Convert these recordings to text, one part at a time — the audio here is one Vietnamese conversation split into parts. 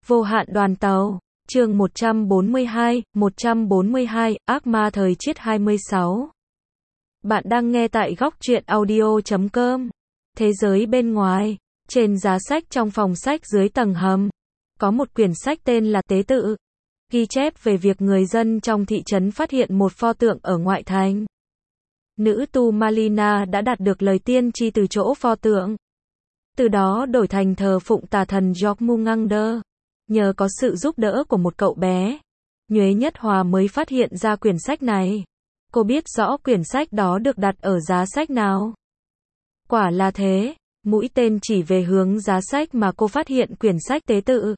Vô hạn đoàn tàu, chương 142, ác ma thời chiết 26. Bạn đang nghe tại góc truyện audio.com. Thế giới bên ngoài, trên giá sách trong phòng sách dưới tầng hầm, có một quyển sách tên là Tế Tự, ghi chép về việc người dân trong thị trấn phát hiện một pho tượng ở ngoại thành. Nữ tu Malina đã đạt được lời tiên tri từ chỗ pho tượng. Từ đó đổi thành thờ phụng tà thần Jormungandr. Nhờ có sự giúp đỡ của một cậu bé, Nhuế Nhất Hòa mới phát hiện ra quyển sách này. Cô biết rõ quyển sách đó được đặt ở giá sách nào. Quả là thế, mũi tên chỉ về hướng giá sách mà cô phát hiện quyển sách Tế Tự.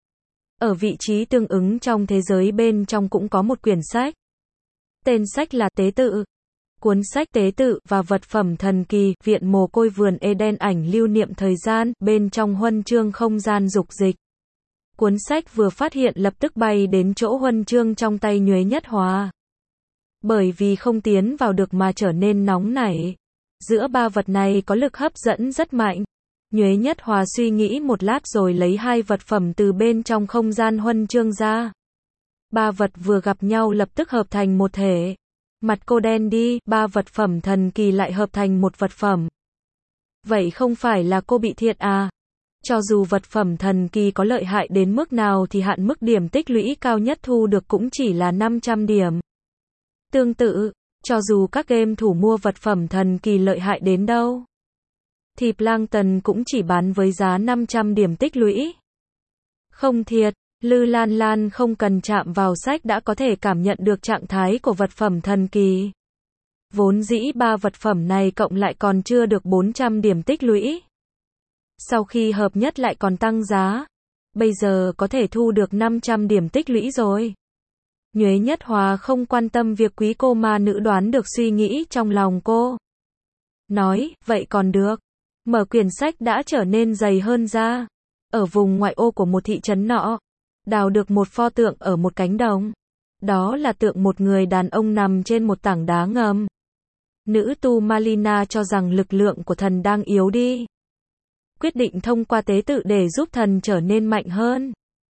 Ở vị trí tương ứng trong thế giới bên trong cũng có một quyển sách. Tên sách là Tế Tự. Cuốn sách Tế Tự và vật phẩm thần kỳ, viện mồ côi vườn Eden ảnh lưu niệm thời gian, bên trong huân chương không gian dục dịch. Cuốn sách vừa phát hiện lập tức bay đến chỗ huân chương trong tay Nhuế Nhất Hòa. Bởi vì không tiến vào được mà trở nên nóng nảy. Giữa ba vật này có lực hấp dẫn rất mạnh. Nhuế Nhất Hòa suy nghĩ một lát rồi lấy hai vật phẩm từ bên trong không gian huân chương ra. Ba vật vừa gặp nhau lập tức hợp thành một thể. Mặt cô đen đi, ba vật phẩm thần kỳ lại hợp thành một vật phẩm. Vậy không phải là cô bị thiệt à? Cho dù vật phẩm thần kỳ có lợi hại đến mức nào thì hạn mức điểm tích lũy cao nhất thu được cũng chỉ là 500 điểm. Tương tự, cho dù các game thủ mua vật phẩm thần kỳ lợi hại đến đâu, thì Plankton cũng chỉ bán với giá 500 điểm tích lũy. Không thiệt, Lư Lan Lan không cần chạm vào sách đã có thể cảm nhận được trạng thái của vật phẩm thần kỳ. Vốn dĩ ba vật phẩm này cộng lại còn chưa được 400 điểm tích lũy. Sau khi hợp nhất lại còn tăng giá. Bây giờ có thể thu được 500 điểm tích lũy rồi. Nhuế Nhất Hòa không quan tâm việc quý cô ma nữ đoán được suy nghĩ trong lòng cô. Nói, vậy còn được. Mở quyển sách đã trở nên dày hơn ra. Ở vùng ngoại ô của một thị trấn nọ, đào được một pho tượng ở một cánh đồng. Đó là tượng một người đàn ông nằm trên một tảng đá ngầm. Nữ tu Malina cho rằng lực lượng của thần đang yếu đi. Quyết định thông qua tế tự để giúp thần trở nên mạnh hơn.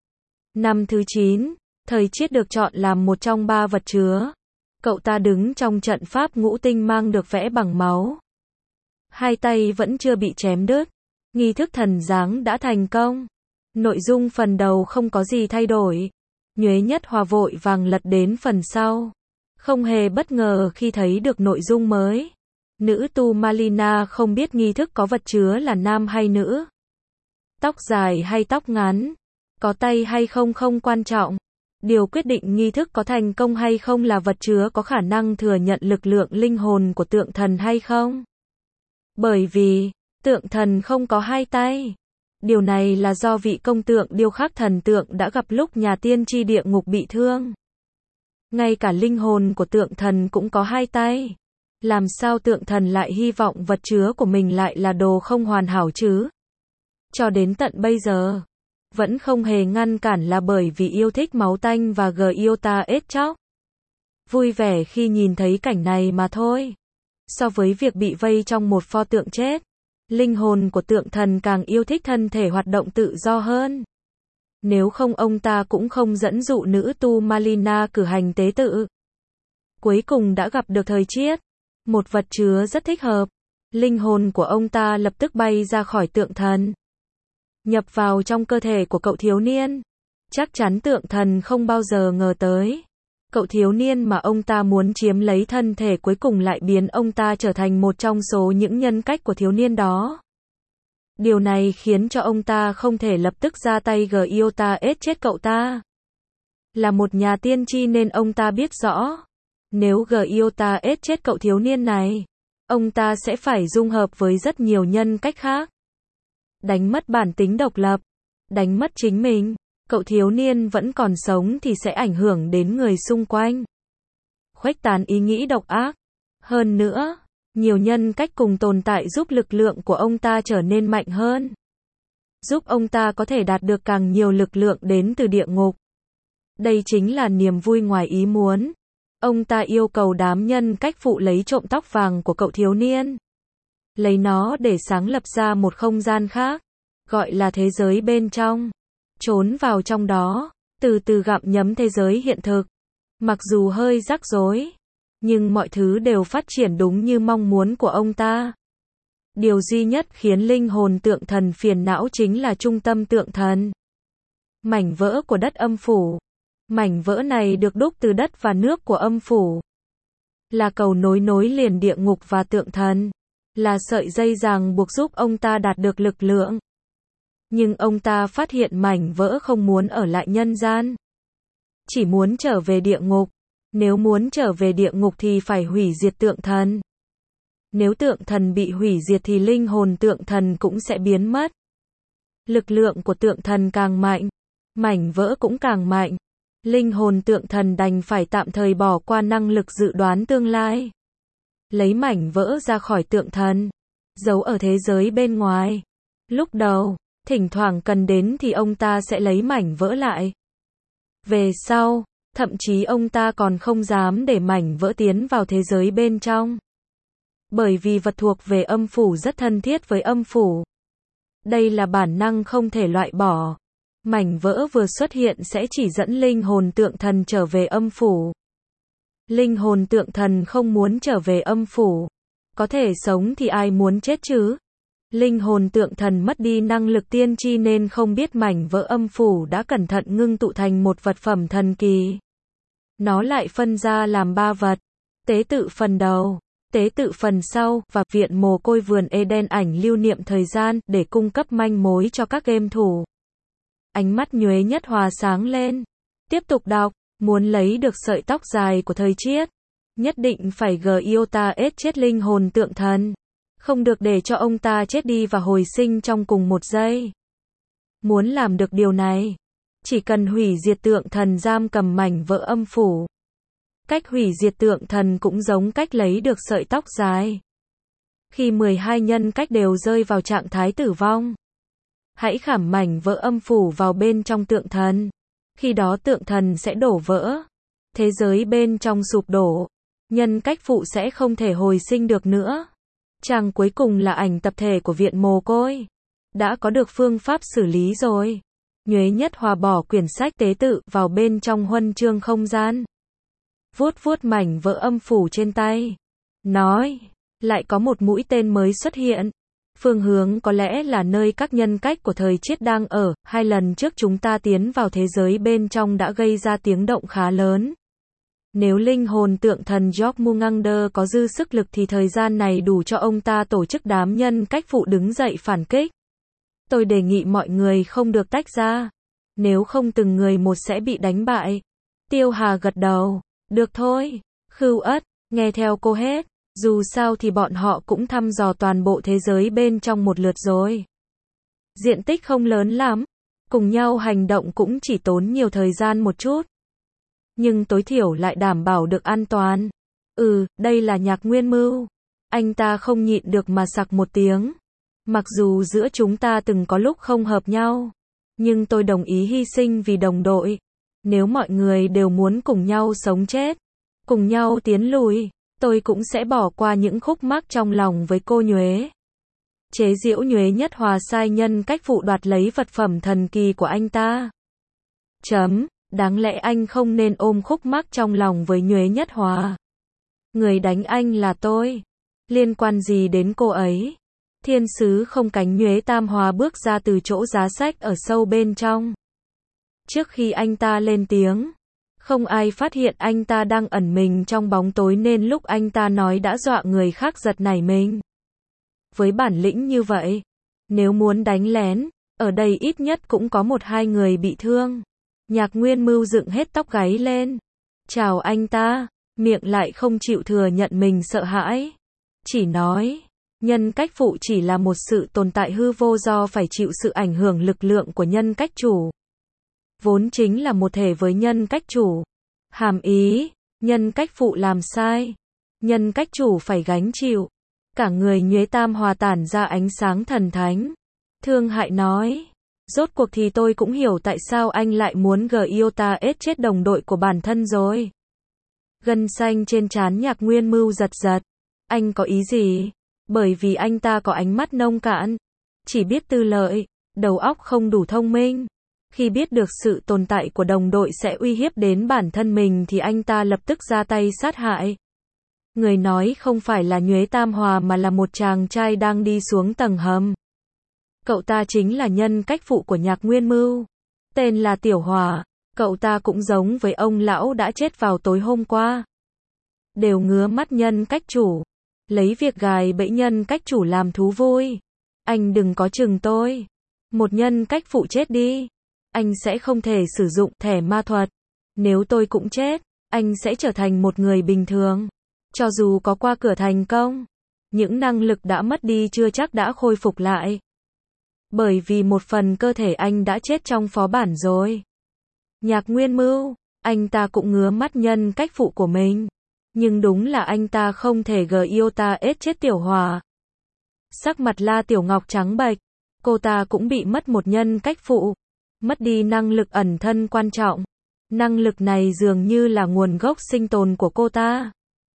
Năm thứ 9, thời chiết được chọn làm một trong ba vật chứa. Cậu ta đứng trong trận pháp ngũ tinh mang được vẽ bằng máu. Hai tay vẫn chưa bị chém đứt. Nghi thức thần giáng đã thành công. Nội dung phần đầu không có gì thay đổi. Nhuế Nhất Hòa vội vàng lật đến phần sau. Không hề bất ngờ khi thấy được nội dung mới. Nữ tu Malina không biết nghi thức có vật chứa là nam hay nữ. Tóc dài hay tóc ngắn. Có tay hay không không quan trọng. Điều quyết định nghi thức có thành công hay không là vật chứa có khả năng thừa nhận lực lượng linh hồn của tượng thần hay không. Bởi vì, tượng thần không có hai tay. Điều này là do vị công tượng điêu khắc thần tượng đã gặp lúc nhà tiên tri địa ngục bị thương. Ngay cả linh hồn của tượng thần cũng có hai tay. Làm sao tượng thần lại hy vọng vật chứa của mình lại là đồ không hoàn hảo chứ? Cho đến tận bây giờ, vẫn không hề ngăn cản là bởi vì yêu thích máu tanh và Giota ết chóc. Vui vẻ khi nhìn thấy cảnh này mà thôi. So với việc bị vây trong một pho tượng chết, linh hồn của tượng thần càng yêu thích thân thể hoạt động tự do hơn. Nếu không ông ta cũng không dẫn dụ nữ tu Malina cử hành tế tự. Cuối cùng đã gặp được thời chiết. Một vật chứa rất thích hợp. Linh hồn của ông ta lập tức bay ra khỏi tượng thần. Nhập vào trong cơ thể của cậu thiếu niên. Chắc chắn tượng thần không bao giờ ngờ tới. Cậu thiếu niên mà ông ta muốn chiếm lấy thân thể cuối cùng lại biến ông ta trở thành một trong số những nhân cách của thiếu niên đó. Điều này khiến cho ông ta không thể lập tức ra tay Giota ết chết cậu ta. Là một nhà tiên tri nên ông ta biết rõ. Nếu Giota ết chết cậu thiếu niên này, ông ta sẽ phải dung hợp với rất nhiều nhân cách khác. Đánh mất bản tính độc lập, đánh mất chính mình. Cậu thiếu niên vẫn còn sống thì sẽ ảnh hưởng đến người xung quanh. Khuếch tán ý nghĩ độc ác. Hơn nữa, nhiều nhân cách cùng tồn tại giúp lực lượng của ông ta trở nên mạnh hơn. Giúp ông ta có thể đạt được càng nhiều lực lượng đến từ địa ngục. Đây chính là niềm vui ngoài ý muốn. Ông ta yêu cầu đám nhân cách phụ lấy trộm tóc vàng của cậu thiếu niên. Lấy nó để sáng lập ra một không gian khác, gọi là thế giới bên trong. trốn vào trong đó, từ từ gặm nhấm thế giới hiện thực. Mặc dù hơi rắc rối, nhưng mọi thứ đều phát triển đúng như mong muốn của ông ta. Điều duy nhất khiến linh hồn tượng thần phiền não chính là trung tâm tượng thần. Mảnh vỡ của đất âm phủ. Mảnh vỡ này được đúc từ đất và nước của âm phủ. Là cầu nối liền địa ngục và tượng thần. Là sợi dây ràng buộc giúp ông ta đạt được lực lượng. Nhưng ông ta phát hiện mảnh vỡ không muốn ở lại nhân gian. Chỉ muốn trở về địa ngục. Nếu muốn trở về địa ngục thì phải hủy diệt tượng thần. Nếu tượng thần bị hủy diệt thì linh hồn tượng thần cũng sẽ biến mất. Lực lượng của tượng thần càng mạnh, mảnh vỡ cũng càng mạnh. Linh hồn tượng thần đành phải tạm thời bỏ qua năng lực dự đoán tương lai. Lấy mảnh vỡ ra khỏi tượng thần, giấu ở thế giới bên ngoài. Lúc đầu, thỉnh thoảng cần đến thì ông ta sẽ lấy mảnh vỡ lại. Về sau, thậm chí ông ta còn không dám để mảnh vỡ tiến vào thế giới bên trong. Bởi vì vật thuộc về âm phủ rất thân thiết với âm phủ. Đây là bản năng không thể loại bỏ. Mảnh vỡ vừa xuất hiện sẽ chỉ dẫn linh hồn tượng thần trở về âm phủ. Linh hồn tượng thần không muốn trở về âm phủ. Có thể sống thì ai muốn chết chứ? Linh hồn tượng thần mất đi năng lực tiên tri nên không biết mảnh vỡ âm phủ đã cẩn thận ngưng tụ thành một vật phẩm thần kỳ. Nó lại phân ra làm 3 vật. Tế tự phần đầu, tế tự phần sau, và viện mồ côi vườn Eden ảnh lưu niệm thời gian, để cung cấp manh mối cho các game thủ. Ánh mắt Nhuế Nhất Hòa sáng lên. Tiếp tục đọc, muốn lấy được sợi tóc dài của thời Triết. Nhất định phải Giota chết linh hồn tượng thần. Không được để cho ông ta chết đi và hồi sinh trong cùng một giây. Muốn làm được điều này, chỉ cần hủy diệt tượng thần giam cầm mảnh vỡ âm phủ. Cách hủy diệt tượng thần cũng giống cách lấy được sợi tóc dài. Khi 12 nhân cách đều rơi vào trạng thái tử vong, hãy khảm mảnh vỡ âm phủ vào bên trong tượng thần. Khi đó tượng thần sẽ đổ vỡ. Thế giới bên trong sụp đổ. Nhân cách phụ sẽ không thể hồi sinh được nữa. Trang cuối cùng là ảnh tập thể của viện mồ côi. Đã có được phương pháp xử lý rồi. Nhuế Nhất Hòa bỏ quyển sách tế tự vào bên trong huân chương không gian. Vuốt vuốt mảnh vỡ âm phủ trên tay. Nói, lại có một mũi tên mới xuất hiện. Phương hướng có lẽ là nơi các nhân cách của thời Triết đang ở. 2 lần trước chúng ta tiến vào thế giới bên trong đã gây ra tiếng động khá lớn. Nếu linh hồn tượng thần Jormungandr có dư sức lực thì thời gian này đủ cho ông ta tổ chức đám nhân cách phụ đứng dậy phản kích. Tôi đề nghị mọi người không được tách ra. Nếu không từng người một sẽ bị đánh bại. Tiêu Hà gật đầu. Được thôi. Khưu Ất, nghe theo cô hết. Dù sao thì bọn họ cũng thăm dò toàn bộ thế giới bên trong một lượt rồi. Diện tích không lớn lắm. Cùng nhau hành động cũng chỉ tốn nhiều thời gian một chút. Nhưng tối thiểu lại đảm bảo được an toàn. Đây là Nhạc Nguyên Mưu. Anh ta không nhịn được mà sặc một tiếng. Mặc dù giữa chúng ta từng có lúc không hợp nhau, nhưng tôi đồng ý hy sinh vì đồng đội. Nếu mọi người đều muốn cùng nhau sống chết, cùng nhau tiến lùi, tôi cũng sẽ bỏ qua những khúc mắc trong lòng với cô Nhuế. Chế giễu Nhuế Nhất Hòa sai nhân cách phụ đoạt lấy vật phẩm thần kỳ của anh ta. Đáng lẽ anh không nên ôm khúc mắc trong lòng với Nhuế Nhất Hòa. Người đánh anh là tôi. Liên quan gì đến cô ấy? Thiên sứ không cánh Nhuế Tam Hòa bước ra từ chỗ giá sách ở sâu bên trong. Trước khi anh ta lên tiếng, không ai phát hiện anh ta đang ẩn mình trong bóng tối nên lúc anh ta nói đã dọa người khác giật nảy mình. Với bản lĩnh như vậy, nếu muốn đánh lén, ở đây ít nhất cũng có 1-2 người bị thương. Nhạc Nguyên Mưu dựng hết tóc gáy lên. Chào anh ta, miệng lại không chịu thừa nhận mình sợ hãi. Chỉ nói, nhân cách phụ chỉ là một sự tồn tại hư vô do phải chịu sự ảnh hưởng lực lượng của nhân cách chủ. Vốn chính là một thể với nhân cách chủ. Hàm ý, nhân cách phụ làm sai, nhân cách chủ phải gánh chịu. Cả người Nhuế Tam Hòa tản ra ánh sáng thần thánh. Thương hại nói, rốt cuộc thì tôi cũng hiểu tại sao anh lại muốn Giota chết đồng đội của bản thân rồi. Gân xanh trên trán Nhạc Nguyên Mưu giật giật. Anh có ý gì? Bởi vì anh ta có ánh mắt nông cạn, chỉ biết tư lợi, đầu óc không đủ thông minh. Khi biết được sự tồn tại của đồng đội sẽ uy hiếp đến bản thân mình thì anh ta lập tức ra tay sát hại. Người nói không phải là Nhuế Tam Hòa mà là một chàng trai đang đi xuống tầng hầm. Cậu ta chính là nhân cách phụ của Nhạc Nguyên Mưu. Tên là Tiểu Hòa. Cậu ta cũng giống với ông lão đã chết vào tối hôm qua. Đều ngứa mắt nhân cách chủ. Lấy việc gài bẫy nhân cách chủ làm thú vui. Anh đừng có chừng tôi. Một nhân cách phụ chết đi. Anh sẽ không thể sử dụng thẻ ma thuật. Nếu tôi cũng chết, anh sẽ trở thành một người bình thường. Cho dù có qua cửa thành công, những năng lực đã mất đi chưa chắc đã khôi phục lại. Bởi vì một phần cơ thể anh đã chết trong phó bản rồi. Nhạc Nguyên Mưu, anh ta cũng ngứa mắt nhân cách phụ của mình. Nhưng đúng là anh ta không thể iota ết chết Tiểu Hòa. Sắc mặt La Tiểu Ngọc trắng bệch. Cô ta cũng bị mất một nhân cách phụ. Mất đi năng lực ẩn thân quan trọng. Năng lực này dường như là nguồn gốc sinh tồn của cô ta.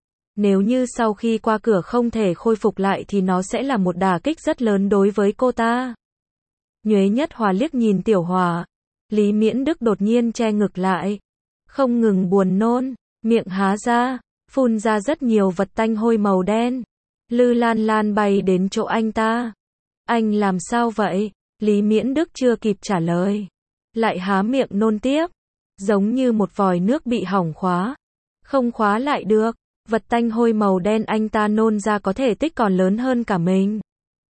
Nếu như sau khi qua cửa không thể khôi phục lại thì nó sẽ là một đả kích rất lớn đối với cô ta. Nhuế Nhất Hòa liếc nhìn Tiểu Hòa. Lý Miễn Đức đột nhiên che ngực lại. Không ngừng buồn nôn, miệng há ra, phun ra rất nhiều vật tanh hôi màu đen. Lư Lan Lan bay đến chỗ anh ta. Anh làm sao vậy? Lý Miễn Đức chưa kịp trả lời. Lại há miệng nôn tiếp. Giống như một vòi nước bị hỏng khóa. Không khóa lại được. Vật tanh hôi màu đen anh ta nôn ra có thể tích còn lớn hơn cả mình.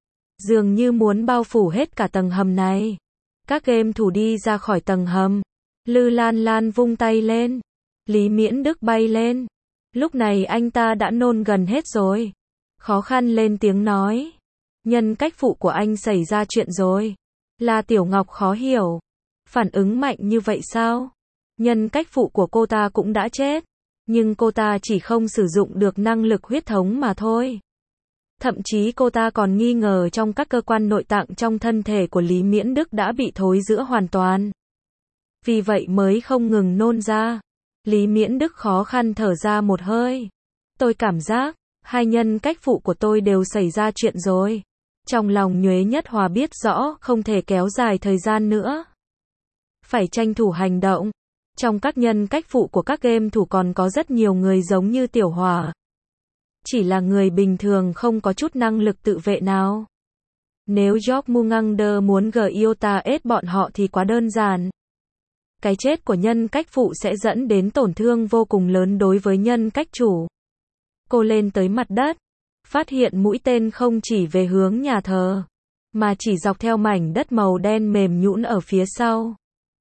Dường như muốn bao phủ hết cả tầng hầm này. Các game thủ đi ra khỏi tầng hầm. Lư Lan Lan vung tay lên. Lý Miễn Đức bay lên. Lúc này anh ta đã nôn gần hết rồi. Khó khăn lên tiếng nói. Nhân cách phụ của anh xảy ra chuyện rồi. La Tiểu Ngọc khó hiểu. Phản ứng mạnh như vậy sao? Nhân cách phụ của cô ta cũng đã chết. Nhưng cô ta chỉ không sử dụng được năng lực huyết thống mà thôi. Thậm chí cô ta còn nghi ngờ trong các cơ quan nội tạng trong thân thể của Lý Miễn Đức đã bị thối rữa hoàn toàn. Vì vậy mới không ngừng nôn ra. Lý Miễn Đức khó khăn thở ra một hơi. Tôi cảm giác, hai nhân cách phụ của tôi đều xảy ra chuyện rồi. Trong lòng Nhuế Nhất Hòa biết rõ không thể kéo dài thời gian nữa. Phải tranh thủ hành động. Trong các nhân cách phụ của các game thủ còn có rất nhiều người giống như Tiểu Hòa. Chỉ là người bình thường không có chút năng lực tự vệ nào. Nếu Jormungandr muốn iota ết bọn họ thì quá đơn giản. Cái chết của nhân cách phụ sẽ dẫn đến tổn thương vô cùng lớn đối với nhân cách chủ. Cô lên tới mặt đất. Phát hiện mũi tên không chỉ về hướng nhà thờ, mà chỉ dọc theo mảnh đất màu đen mềm nhũn ở phía sau.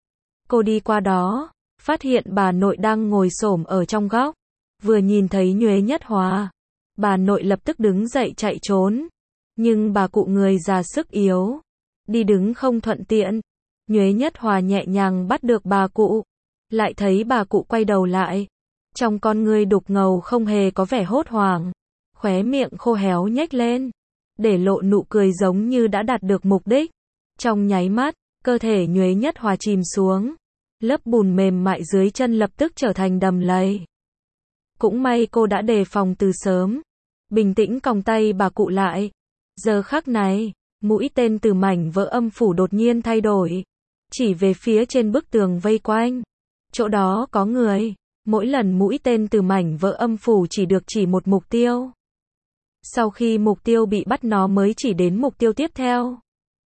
Cô đi qua đó, phát hiện bà nội đang ngồi xổm ở trong góc. Vừa nhìn thấy Nhuế Nhất Hòa, bà nội lập tức đứng dậy chạy trốn. Nhưng bà cụ người già sức yếu, đi đứng không thuận tiện. Nhuế Nhất Hòa nhẹ nhàng bắt được bà cụ. Lại thấy bà cụ quay đầu lại. Trong con ngươi đục ngầu không hề có vẻ hốt hoảng. Khóe miệng khô héo nhếch lên. Để lộ nụ cười giống như đã đạt được mục đích. Trong nháy mắt, cơ thể Nhuế Nhất Hòa chìm xuống. Lớp bùn mềm mại dưới chân lập tức trở thành đầm lầy. Cũng may cô đã đề phòng từ sớm. Bình tĩnh còng tay bà cụ lại. Giờ khắc này, mũi tên từ mảnh vỡ âm phủ đột nhiên thay đổi. Chỉ về phía trên bức tường vây quanh. Chỗ đó có người. Mỗi lần mũi tên từ mảnh vỡ âm phủ chỉ được chỉ một mục tiêu. Sau khi mục tiêu bị bắt nó mới chỉ đến mục tiêu tiếp theo.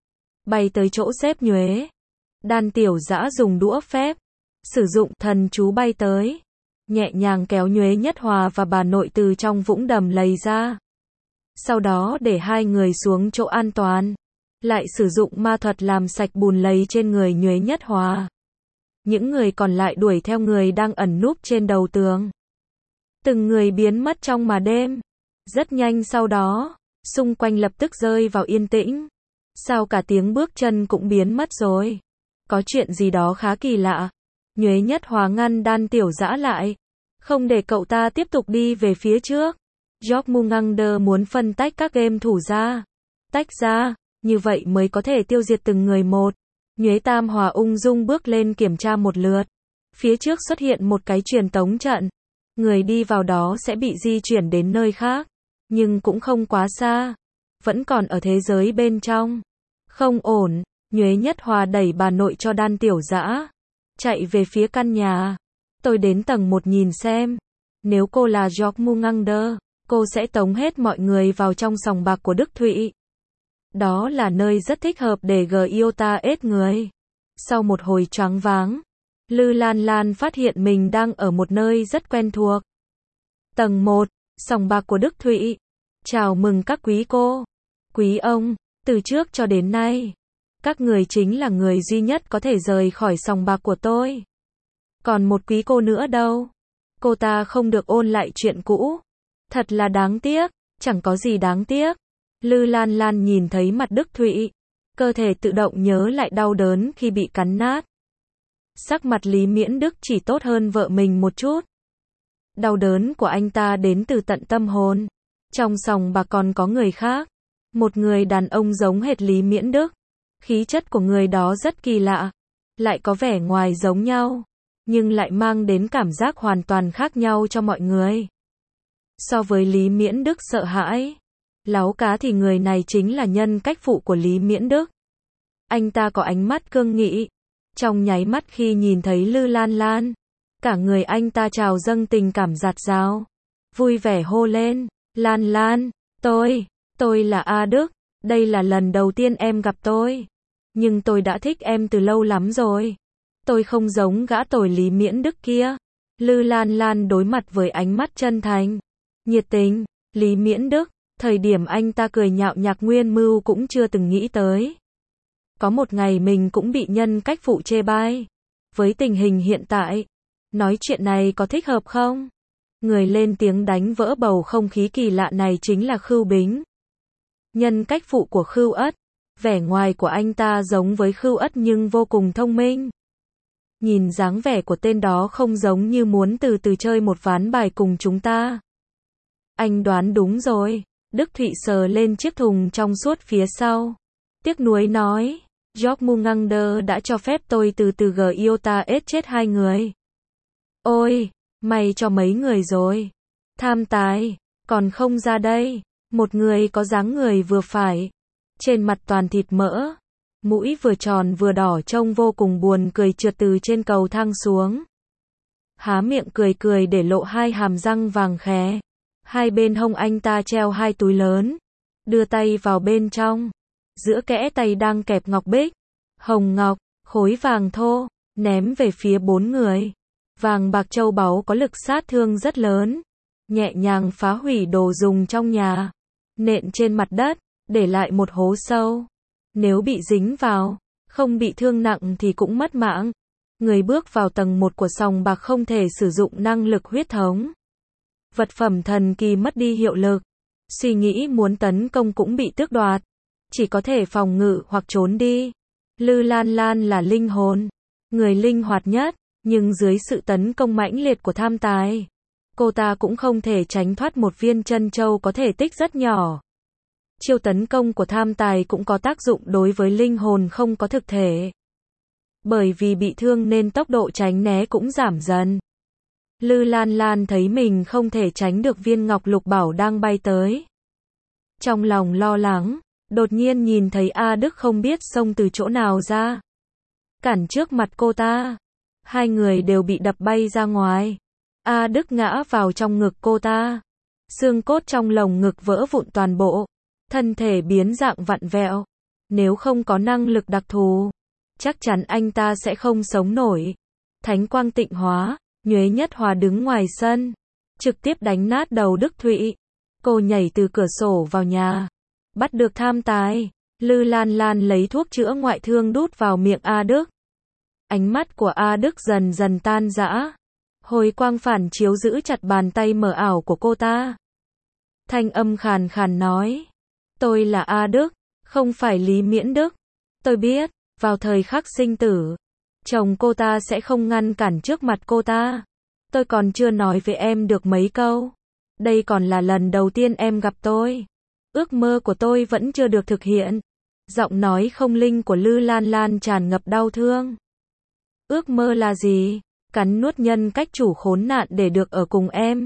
Bay tới chỗ xếp Nhuế. Đan Tiểu Dã dùng đũa phép. Sử dụng thần chú bay tới. Nhẹ nhàng kéo Nhuế Nhất Hòa và bà nội từ trong vũng đầm lầy ra. Sau đó để hai người xuống chỗ an toàn. Lại sử dụng ma thuật làm sạch bùn lầy trên người Nhuế Nhất Hòa. Những người còn lại đuổi theo người đang ẩn núp trên đầu tường. Từng người biến mất trong mà đêm. Rất nhanh sau đó, xung quanh lập tức rơi vào yên tĩnh. Sao cả tiếng bước chân cũng biến mất rồi? Có chuyện gì đó khá kỳ lạ. Nhuế Nhất Hòa ngăn Đan Tiểu Dã lại. Không để cậu ta tiếp tục đi về phía trước. Jormungandr muốn phân tách các game thủ ra. Tách ra, như vậy mới có thể tiêu diệt từng người một. Nhuế Tam Hòa ung dung bước lên kiểm tra một lượt. Phía trước xuất hiện một cái truyền tống trận. Người đi vào đó sẽ bị di chuyển đến nơi khác. Nhưng cũng không quá xa. Vẫn còn ở thế giới bên trong. Không ổn. Nhuế Nhất Hòa đẩy bà nội cho Đan Tiểu Dã, chạy về phía căn nhà. Tôi đến tầng 1 nhìn xem. Nếu cô là Jormungandr, cô sẽ tống hết mọi người vào trong sòng bạc của Đức Thụy. Đó là nơi rất thích hợp để Giota ết người. Sau một hồi choáng váng, Lư Lan Lan phát hiện mình đang ở một nơi rất quen thuộc. Tầng 1, sòng bạc của Đức Thụy. Chào mừng các quý cô, quý ông, từ trước cho đến nay, các người chính là người duy nhất có thể rời khỏi sòng bạc của tôi. Còn một quý cô nữa đâu? Cô ta không được ôn lại chuyện cũ. Thật là đáng tiếc, chẳng có gì đáng tiếc. Lư Lan Lan nhìn thấy mặt Đức Thụy, cơ thể tự động nhớ lại đau đớn khi bị cắn nát. Sắc mặt Lý Miễn Đức chỉ tốt hơn vợ mình một chút. Đau đớn của anh ta đến từ tận tâm hồn. Trong sòng bạc còn có người khác. Một người đàn ông giống hệt Lý Miễn Đức. Khí chất của người đó rất kỳ lạ. Lại có vẻ ngoài giống nhau, nhưng lại mang đến cảm giác hoàn toàn khác nhau cho mọi người. So với Lý Miễn Đức sợ hãi, láu cá thì người này chính là nhân cách phụ của Lý Miễn Đức. Anh ta có ánh mắt cương nghị. Trong nháy mắt khi nhìn thấy Lư Lan Lan, cả người anh ta trào dâng tình cảm dạt dào. Vui vẻ hô lên, Lan Lan, tôi là A Đức, đây là lần đầu tiên em gặp tôi. Nhưng tôi đã thích em từ lâu lắm rồi. Tôi không giống gã tồi Lý Miễn Đức kia. Lư Lan Lan đối mặt với ánh mắt chân thành, nhiệt tình. Lý Miễn Đức, thời điểm anh ta cười nhạo nhạc Nguyên Mưu cũng chưa từng nghĩ tới. Có một ngày mình cũng bị nhân cách phụ chê bai. Với tình hình hiện tại, nói chuyện này có thích hợp không? Người lên tiếng đánh vỡ bầu không khí kỳ lạ này chính là Khưu Bính. Nhân cách phụ của Khưu Ất. Vẻ ngoài của anh ta giống với Khưu Ất nhưng vô cùng thông minh. Nhìn dáng vẻ của tên đó không giống như muốn từ từ chơi một ván bài cùng chúng ta. Anh đoán đúng rồi. Đức Thụy sờ lên chiếc thùng trong suốt phía sau. Tiếc nuối nói, Jormungandr đã cho phép tôi từ từ Giota ết chết 2 người. Ôi, may cho mấy người rồi. Tham tài, còn không ra đây. Một người có dáng người vừa phải. Trên mặt toàn thịt mỡ. Mũi vừa tròn vừa đỏ trông vô cùng buồn cười trượt từ trên cầu thang xuống. Há miệng cười cười để lộ 2 hàm răng vàng khè. Hai bên hông anh ta treo 2 túi lớn. Đưa tay vào bên trong. Giữa kẽ tay đang kẹp ngọc bích, hồng ngọc, khối vàng thô, ném về phía 4 người. Vàng bạc châu báu có lực sát thương rất lớn. Nhẹ nhàng phá hủy đồ dùng trong nhà. Nện trên mặt đất, để lại một hố sâu. Nếu bị dính vào, không bị thương nặng thì cũng mất mạng. Người bước vào tầng 1 của sòng bạc không thể sử dụng năng lực huyết thống. Vật phẩm thần kỳ mất đi hiệu lực. Suy nghĩ muốn tấn công cũng bị tước đoạt. Chỉ có thể phòng ngự hoặc trốn đi. Lư Lan Lan là linh hồn, người linh hoạt nhất, nhưng dưới sự tấn công mãnh liệt của tham tài, cô ta cũng không thể tránh thoát một viên chân châu có thể tích rất nhỏ. Chiêu tấn công của tham tài cũng có tác dụng đối với linh hồn không có thực thể. Bởi vì bị thương nên tốc độ tránh né cũng giảm dần. Lư Lan Lan thấy mình không thể tránh được viên ngọc lục bảo đang bay tới. Trong lòng lo lắng, đột nhiên nhìn thấy A Đức không biết xông từ chỗ nào ra. Cản trước mặt cô ta. 2 người đều bị đập bay ra ngoài. A Đức ngã vào trong ngực cô ta. Xương cốt trong lồng ngực vỡ vụn toàn bộ. Thân thể biến dạng vặn vẹo. Nếu không có năng lực đặc thù, chắc chắn anh ta sẽ không sống nổi. Thánh quang tịnh hóa, Nhuế Nhất Hòa đứng ngoài sân, trực tiếp đánh nát đầu Đức Thụy. Cô nhảy từ cửa sổ vào nhà, bắt được tham tài. Lư Lan Lan lấy thuốc chữa ngoại thương đút vào miệng A Đức. Ánh mắt của A Đức dần dần tan rã. Hồi quang phản chiếu giữ chặt bàn tay mờ ảo của cô ta. Thanh âm khàn khàn nói, tôi là A Đức, không phải Lý Miễn Đức. Tôi biết, vào thời khắc sinh tử, chồng cô ta sẽ không ngăn cản trước mặt cô ta. Tôi còn chưa nói với em được mấy câu. Đây còn là lần đầu tiên em gặp tôi. Ước mơ của tôi vẫn chưa được thực hiện. Giọng nói không linh của Lư Lan Lan tràn ngập đau thương. Ước mơ là gì? Cắn nuốt nhân cách chủ khốn nạn để được ở cùng em.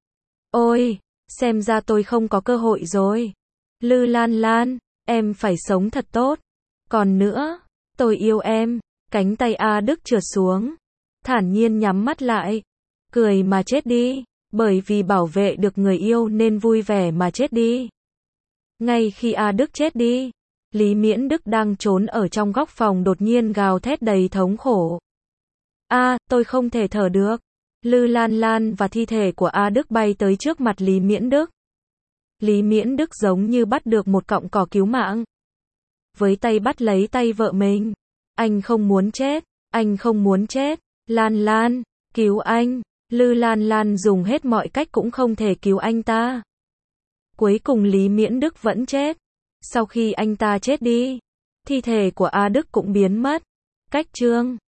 Ôi, xem ra tôi không có cơ hội rồi. Lư Lan Lan, em phải sống thật tốt. Còn nữa, Tôi yêu em. Cánh tay A Đức trượt xuống. Thản nhiên nhắm mắt lại. Cười mà chết đi. Bởi vì bảo vệ được người yêu nên vui vẻ mà chết đi. Ngay khi A Đức chết đi, Lý Miễn Đức đang trốn ở trong góc phòng đột nhiên gào thét đầy thống khổ. Tôi không thể thở được. Lư Lan Lan và thi thể của A Đức bay tới trước mặt Lý Miễn Đức. Lý Miễn Đức giống như bắt được một cọng cỏ cứu mạng. Với tay bắt lấy tay vợ mình. Anh không muốn chết. Anh không muốn chết. Lan Lan, cứu anh. Lư Lan Lan dùng hết mọi cách cũng không thể cứu anh ta. Cuối cùng Lý Miễn Đức vẫn chết. Sau khi anh ta chết đi, thi thể của A Đức cũng biến mất. Cách chương